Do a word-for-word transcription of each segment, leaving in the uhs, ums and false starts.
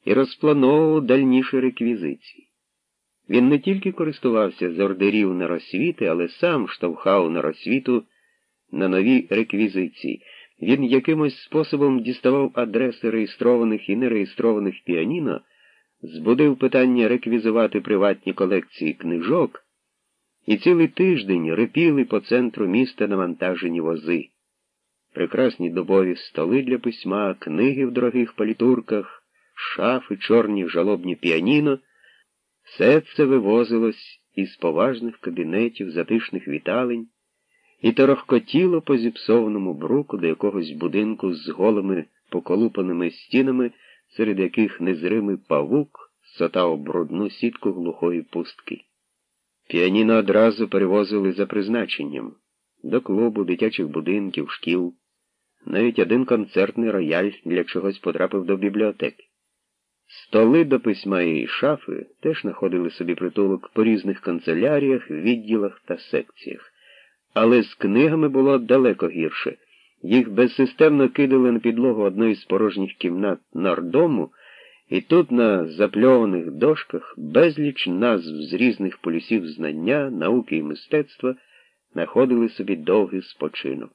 і розплановував дальніші реквізиції. Він не тільки користувався з ордерів на розсвіти, але сам штовхав на розсвіту на нові реквізиції. Він якимось способом діставав адреси реєстрованих і нереєстрованих піаніно, збудив питання реквізувати приватні колекції книжок, і цілий тиждень рипіли по центру міста навантажені вози. Прекрасні дубові столи для письма, книги в дорогих палітурках, шафи, чорні жалобні піаніно — все це вивозилось із поважних кабінетів, затишних віталень, і торохкотіло по зіпсованому бруку до якогось будинку з голими поколупаними стінами, серед яких незримий павук сотав брудну сітку глухої пустки. Піаніно одразу перевозили за призначенням — до клубу, дитячих будинків, шкіл. Навіть один концертний рояль для чогось потрапив до бібліотеки. Столи до письма і шафи теж знаходили собі притулок по різних канцеляріях, відділах та секціях. Але з книгами було далеко гірше. Їх безсистемно кидали на підлогу одної з порожніх кімнат нардому, і тут на запльованих дошках безліч назв з різних полюсів знання, науки і мистецтва знаходили собі довгий спочинок.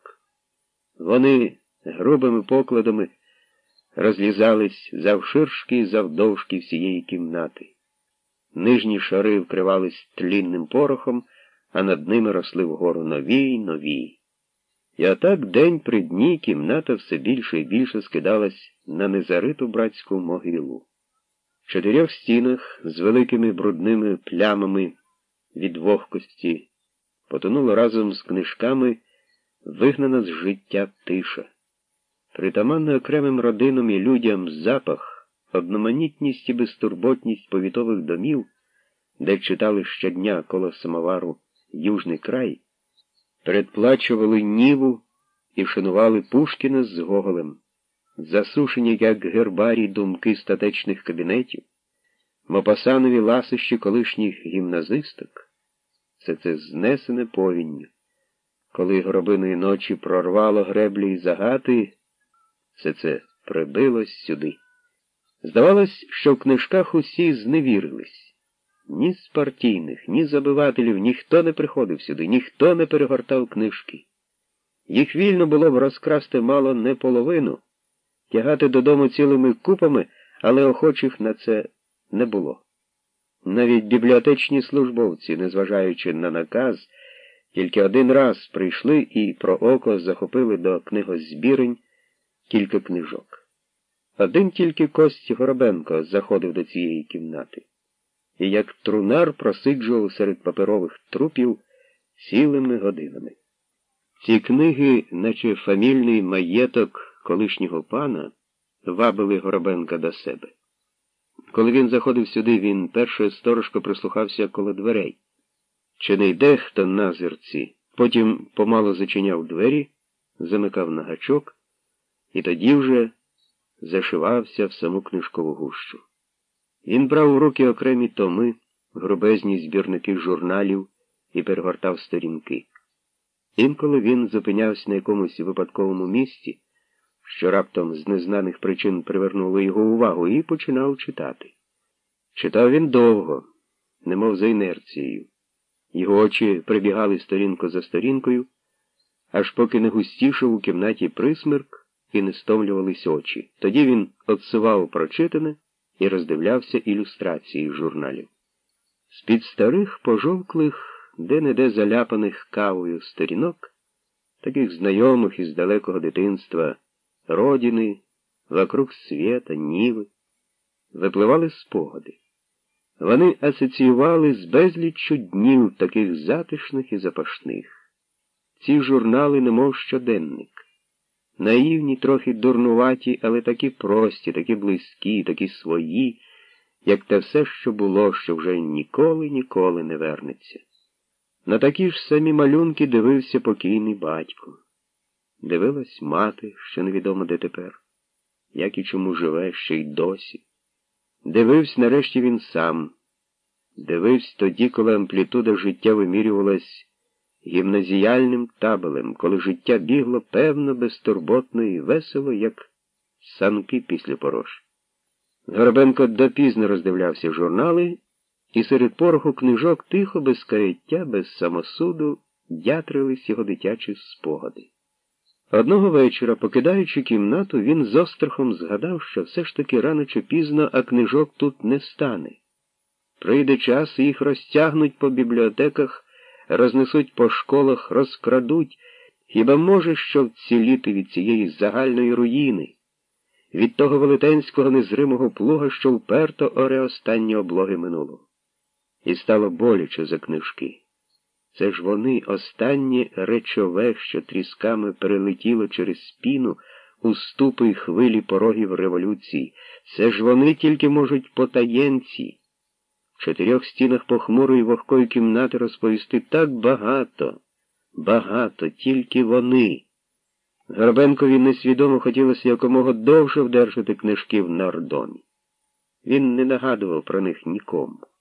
Вони грубими покладами розлізались завширшки і завдовжки всієї кімнати. Нижні шари вкривались тлінним порохом, а над ними росли вгору нові й нові. І отак день при дні кімната все більше і більше скидалась на незариту братську могилу. В чотирьох стінах з великими брудними плямами від вогкості потонула разом з книжками вигнана з життя тиша. Притаманна окремим родинам і людям запах, одноманітність і безтурботність повітових домів, де читали щодня коло самовару «Южний край», передплачували Ніву і вшанували Пушкіна з Гоголем, засушені, як гербарій, думки статечних кабінетів, мопасанові ласощі колишніх гімназисток. Все це знесене повінню. Коли гробиної ночі прорвало греблі й загати, все це прибилось сюди. Здавалось, що в книжках усі зневірились. Ні з партійних, ні з обивателів ніхто не приходив сюди, ніхто не перегортав книжки. Їх вільно було б розкрасти мало не половину, тягати додому цілими купами, але охочих на це не було. Навіть бібліотечні службовці, незважаючи на наказ, тільки один раз прийшли і про око захопили до книгозбірень кілька книжок. Один тільки Костя Горобенко заходив до цієї кімнати і як трунар просиджував серед паперових трупів цілими годинами. Ці книги, наче фамільний маєток колишнього пана, вабили Горобенка до себе. Коли він заходив сюди, він перше сторожко прислухався коло дверей. Чи не йде хто на зірці? Потім помало зачиняв двері, замикав на гачок, і тоді вже зашивався в саму книжкову гущу. Він брав в руки окремі томи, грубезні збірники журналів і перегортав сторінки. Інколи він зупинявся на якомусь випадковому місці, що раптом з незнаних причин привернуло його увагу, і починав читати. Читав він довго, немов за інерцією. Його очі прибігали сторінку за сторінкою, аж поки не густішав у кімнаті присмерк і не стомлювались очі. Тоді він отсував прочитане і роздивлявся ілюстрації журналів. З-під старих, пожовклих, де-не-де заляпаних кавою сторінок, таких знайомих із далекого дитинства, родини, вокруг света, ніви, випливали спогади. Вони асоціювали з безліччю днів таких затишних і запашних. Ці журнали немов щоденник. Наївні, трохи дурнуваті, але такі прості, такі близькі, такі свої, як те все, що було, що вже ніколи-ніколи не вернеться. На такі ж самі малюнки дивився покійний батько. Дивилась мати, що невідомо де тепер, як і чому живе ще й досі. Дивився нарешті він сам. Дивився тоді, коли амплітуда життя вимірювалась гімназіальним табелем, коли життя бігло певно, безтурботно і весело, як санки після порош. Горобенко допізно роздивлявся журнали, і серед пороху книжок тихо, без каяття, без самосуду, дятрились його дитячі спогади. Одного вечора, покидаючи кімнату, він з острахом згадав, що все ж таки рано чи пізно, а книжок тут не стане. Прийде час, їх розтягнуть по бібліотеках, рознесуть по школах, розкрадуть. Хіба може що вціліти від цієї загальної руїни, від того велетенського незримого плуга, що вперто оре останні облоги минулого? І стало боляче за книжки. Це ж вони, останнє речове, що трісками перелетіло через спіну у ступи й хвилі порогів революції. Це ж вони тільки можуть потаєнці в чотирьох стінах похмурої вогкої кімнати розповісти так багато, багато, тільки вони. Горобенкові несвідомо хотілося якомога довше вдержати книжки в нардомі. Він не нагадував про них нікому.